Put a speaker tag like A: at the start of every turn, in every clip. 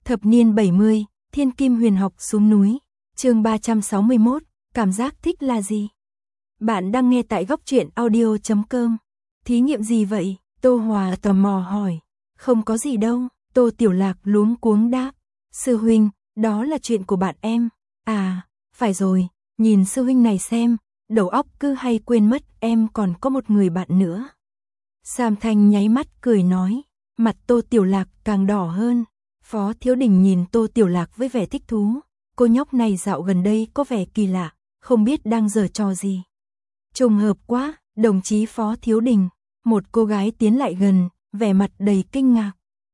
A: Thập niên 70, Thiên Kim Huyền Học xuống núi. Chương 361, cảm giác thích là gì? Bạn đang nghe tại góc truyện audio.com. Thí nghiệm gì vậy? Tô Hòa tò mò hỏi. Không có gì đâu, Tô Tiểu Lạc luống cuống đáp. Sư huynh, đó là chuyện của bạn em. À, phải rồi, nhìn sư huynh này xem, đầu óc cứ hay quên mất em còn có một người bạn nữa. Sam Thanh nháy mắt cười nói, mặt Tô Tiểu Lạc càng đỏ hơn. Phó Thiếu Đình nhìn Tô Tiểu Lạc với vẻ thích thú. Cô nhóc này dạo gần đây có vẻ kỳ lạ, không biết đang giở trò gì. Trùng hợp quá, đồng chí Phó Thiếu Đình. Một cô gái tiến lại gần, vẻ mặt đầy kinh ngạc.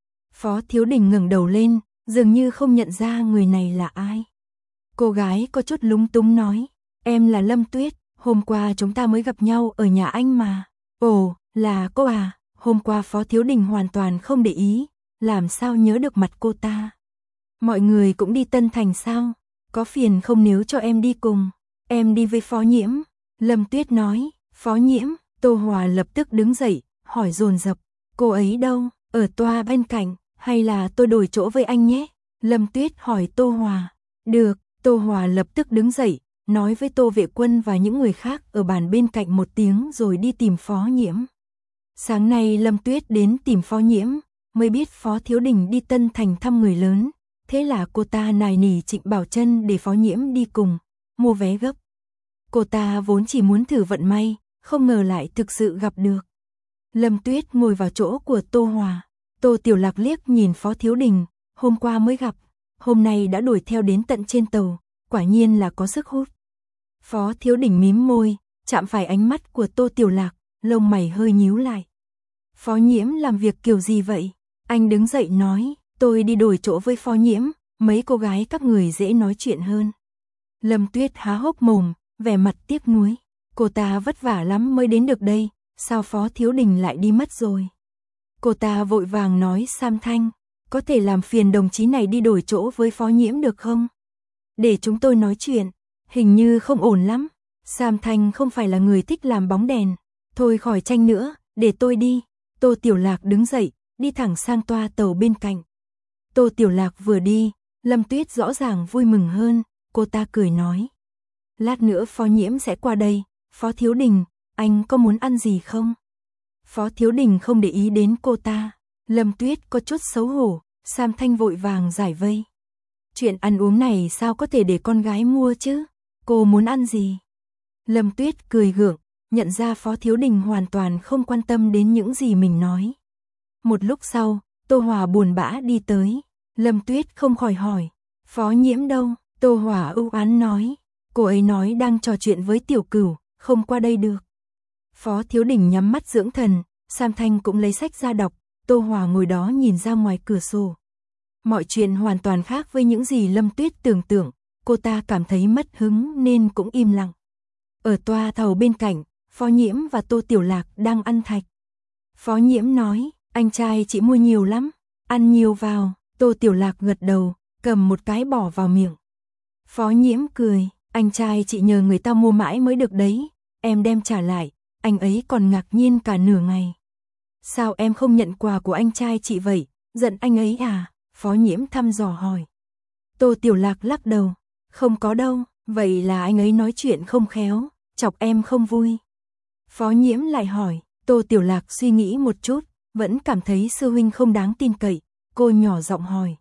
A: Phó Thiếu Đình ngẩng đầu lên, dường như không nhận ra người này là ai. Cô gái có chút lúng túng nói, em là Lâm Tuyết, hôm qua chúng ta mới gặp nhau ở nhà anh mà. Ồ, là cô à, hôm qua Phó Thiếu Đình hoàn toàn không để ý, làm sao nhớ được mặt cô ta. Mọi người cũng đi Tân Thành sao? Có phiền không nếu cho em đi cùng? Em đi với Phó Nhiễm. Lâm Tuyết nói, Phó Nhiễm. Tô Hòa lập tức đứng dậy, hỏi dồn dập, cô ấy đâu? Ở toa bên cạnh, hay là tôi đổi chỗ với anh nhé? Lâm Tuyết hỏi Tô Hòa. Được, Tô Hòa lập tức đứng dậy, nói với Tô Vệ Quân và những người khác ở bàn bên cạnh một tiếng rồi đi tìm Phó Nhiễm. Sáng nay Lâm Tuyết đến tìm Phó Nhiễm, mới biết Phó Thiếu Đình đi Tân Thành thăm người lớn, thế là cô ta nài nỉ Trịnh Bảo Trân để Phó Nhiễm đi cùng, mua vé gấp. Cô ta vốn chỉ muốn thử vận may, không ngờ lại thực sự gặp được. Lâm Tuyết ngồi vào chỗ của Tô Hòa, Tô Tiểu Lạc liếc nhìn Phó Thiếu Đình, hôm qua mới gặp, hôm nay đã đuổi theo đến tận trên tàu, quả nhiên là có sức hút. Phó Thiếu Đình mím môi, chạm phải ánh mắt của Tô Tiểu Lạc, lông mày hơi nhíu lại. Phó Nhiễm làm việc kiểu gì vậy? Anh đứng dậy nói, tôi đi đổi chỗ với Phó Nhiễm, mấy cô gái các người dễ nói chuyện hơn. Lâm Tuyết há hốc mồm, vẻ mặt tiếc nuối. Cô ta vất vả lắm mới đến được đây, sao Phó Thiếu Đình lại đi mất rồi? Cô ta vội vàng nói Sam Thanh, có thể làm phiền đồng chí này đi đổi chỗ với Phó Nhiễm được không? Để chúng tôi nói chuyện, hình như không ổn lắm. Sam Thanh không phải là người thích làm bóng đèn. Thôi khỏi tranh nữa, để tôi đi. Tô Tiểu Lạc đứng dậy, đi thẳng sang toa tàu bên cạnh. Tô Tiểu Lạc vừa đi, Lâm Tuyết rõ ràng vui mừng hơn, cô ta cười nói. Lát nữa Phó Nhiễm sẽ qua đây, Phó Thiếu Đình, anh có muốn ăn gì không? Phó Thiếu Đình không để ý đến cô ta, Lâm Tuyết có chút xấu hổ, Sam Thanh vội vàng giải vây. Chuyện ăn uống này sao có thể để con gái mua chứ? Cô muốn ăn gì? Lâm Tuyết cười gượng, nhận ra Phó Thiếu Đình hoàn toàn không quan tâm đến những gì mình nói. Một lúc sau, Tô Hòa buồn bã đi tới, Lâm Tuyết không khỏi hỏi, Phó Nhiễm đâu? Tô Hòa ưu oán nói, cô ấy nói đang trò chuyện với Tiểu Cửu, không qua đây được. Phó Thiếu Đình nhắm mắt dưỡng thần, Sam Thanh cũng lấy sách ra đọc, Tô Hòa ngồi đó nhìn ra ngoài cửa sổ. Mọi chuyện hoàn toàn khác với những gì Lâm Tuyết tưởng tượng, cô ta cảm thấy mất hứng nên cũng im lặng. Ở toa tàu bên cạnh, Phó Nhiễm và Tô Tiểu Lạc đang ăn thạch. Phó Nhiễm nói, anh trai chị mua nhiều lắm, ăn nhiều vào. Tô Tiểu Lạc gật đầu, cầm một cái bỏ vào miệng. Phó Nhiễm cười, anh trai chị nhờ người ta mua mãi mới được đấy, em đem trả lại, anh ấy còn ngạc nhiên cả nửa ngày. Sao em không nhận quà của anh trai chị vậy, giận anh ấy à? Phó Nhiễm thăm dò hỏi. Tô Tiểu Lạc lắc đầu, không có đâu, vậy là anh ấy nói chuyện không khéo, chọc em không vui. Phó Nhiễm lại hỏi, Tô Tiểu Lạc suy nghĩ một chút, vẫn cảm thấy sư huynh không đáng tin cậy, cô nhỏ giọng hỏi.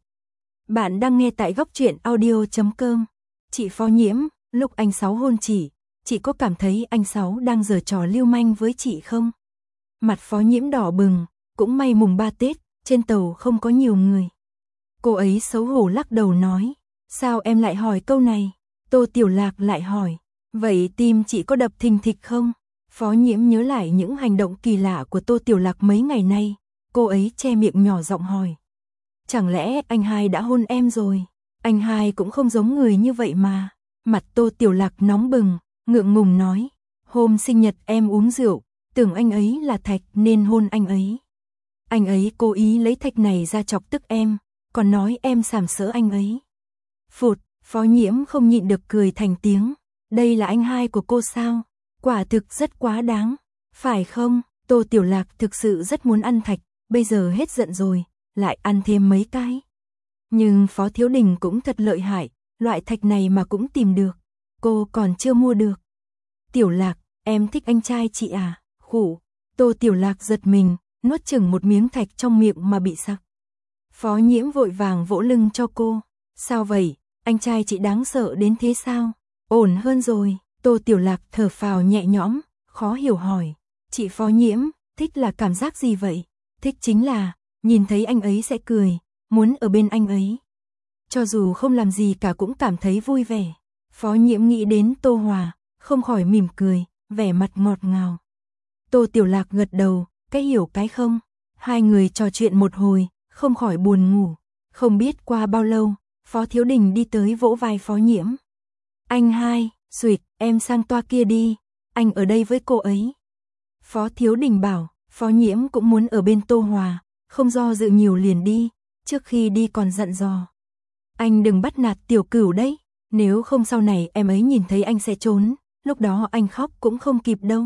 A: Bạn đang nghe tại góc truyện audio.com. Chị Phó Nhiễm, lúc anh Sáu hôn chị có cảm thấy anh Sáu đang giở trò lưu manh với chị không? Mặt Phó Nhiễm đỏ bừng, cũng may mùng 3 Tết, trên tàu không có nhiều người. Cô ấy xấu hổ lắc đầu nói, sao em lại hỏi câu này? Tô Tiểu Lạc lại hỏi, vậy tim chị có đập thình thịch không? Phó Nhiễm nhớ lại những hành động kỳ lạ của Tô Tiểu Lạc mấy ngày nay, cô ấy che miệng nhỏ giọng hỏi. Chẳng lẽ anh hai đã hôn em rồi? Anh hai cũng không giống người như vậy mà. Mặt Tô Tiểu Lạc nóng bừng, ngượng ngùng nói, hôm sinh nhật em uống rượu, tưởng anh ấy là Thạch nên hôn anh ấy. Anh ấy cố ý lấy Thạch này ra chọc tức em, còn nói em sàm sỡ anh ấy. Phụt, Phó Nhiễm không nhịn được cười thành tiếng, đây là anh hai của cô sao? Quả thực rất quá đáng, phải không? Tô Tiểu Lạc thực sự rất muốn ăn Thạch, bây giờ hết giận rồi, lại ăn thêm mấy cái. Nhưng Phó Thiếu Đình cũng thật lợi hại, loại thạch này mà cũng tìm được. Cô còn chưa mua được. Tiểu Lạc, em thích anh trai chị à? Khụ. Tô Tiểu Lạc giật mình, nuốt chửng một miếng thạch trong miệng mà bị sặc. Phó Nhiễm vội vàng vỗ lưng cho cô. Sao vậy? Anh trai chị đáng sợ đến thế sao? Ổn hơn rồi. Tô Tiểu Lạc thở phào nhẹ nhõm, khó hiểu hỏi. Chị Phó Nhiễm, thích là cảm giác gì vậy? Thích chính là, nhìn thấy anh ấy sẽ cười, muốn ở bên anh ấy. Cho dù không làm gì cả cũng cảm thấy vui vẻ. Phó Nhiễm nghĩ đến Tô Hòa, không khỏi mỉm cười, vẻ mặt ngọt ngào. Tô Tiểu Lạc gật đầu, cái hiểu cái không. Hai người trò chuyện một hồi, không khỏi buồn ngủ. Không biết qua bao lâu, Phó Thiếu Đình đi tới vỗ vai Phó Nhiễm. Anh hai, Duyệt, em sang toa kia đi, anh ở đây với cô ấy. Phó Thiếu Đình bảo, Phó Nhiễm cũng muốn ở bên Tô Hòa, không do dự nhiều liền đi, trước khi đi còn dặn dò. Anh đừng bắt nạt Tiểu Cửu đấy, nếu không sau này em ấy nhìn thấy anh sẽ trốn, lúc đó anh khóc cũng không kịp đâu.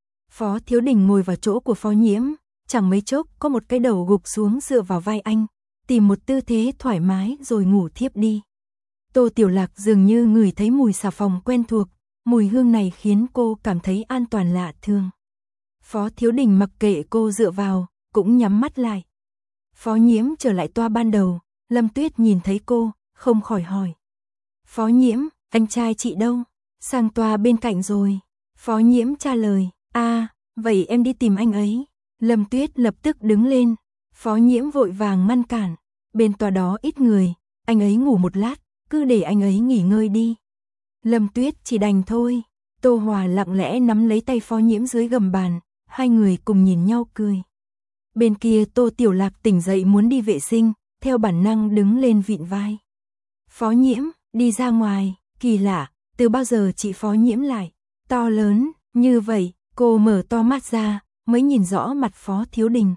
A: Phó Thiếu Đình ngồi vào chỗ của Phó Nhiễm, chẳng mấy chốc có một cái đầu gục xuống dựa vào vai anh, tìm một tư thế thoải mái rồi ngủ thiếp đi. Tô Tiểu Lạc dường như ngửi thấy mùi xà phòng quen thuộc, mùi hương này khiến cô cảm thấy an toàn lạ thường. Phó Thiếu Đình mặc kệ cô dựa vào, cũng nhắm mắt lại. Phó Nhiễm trở lại toa ban đầu, Lâm Tuyết nhìn thấy cô, không khỏi hỏi. Phó Nhiễm, anh trai chị đâu? Sang toa bên cạnh rồi. Phó Nhiễm trả lời, vậy em đi tìm anh ấy. Lâm Tuyết lập tức đứng lên. Phó Nhiễm vội vàng ngăn cản. Bên toa đó ít người, anh ấy ngủ một lát, cứ để anh ấy nghỉ ngơi đi. Lâm Tuyết chỉ đành thôi. Tô Hòa lặng lẽ nắm lấy tay Phó Nhiễm dưới gầm bàn, hai người cùng nhìn nhau cười. Bên kia Tô Tiểu Lạc tỉnh dậy muốn đi vệ sinh, theo bản năng đứng lên vịn vai. Phó Nhiễm, đi ra ngoài, kỳ lạ, từ bao giờ chị Phó Nhiễm lại to lớn như vậy? Cô mở to mắt ra, mới nhìn rõ mặt Phó Thiếu Đình.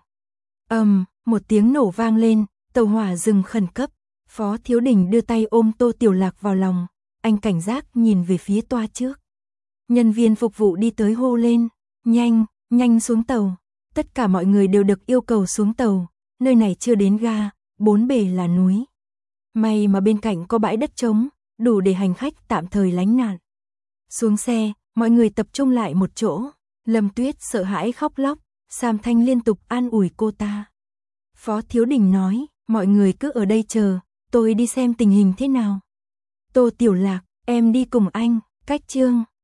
A: Một tiếng nổ vang lên, tàu hỏa dừng khẩn cấp. Phó Thiếu Đình đưa tay ôm Tô Tiểu Lạc vào lòng, anh cảnh giác nhìn về phía toa trước. Nhân viên phục vụ đi tới hô lên, nhanh xuống tàu. Tất cả mọi người đều được yêu cầu xuống tàu, nơi này chưa đến ga, bốn bề là núi. May mà bên cạnh có bãi đất trống, đủ để hành khách tạm thời lánh nạn. Xuống xe, mọi người tập trung lại một chỗ. Lâm Tuyết sợ hãi khóc lóc, Sam Thanh liên tục an ủi cô ta. Phó Thiếu Đình nói, mọi người cứ ở đây chờ, tôi đi xem tình hình thế nào. Tô Tiểu Lạc, em đi cùng anh, cách chương.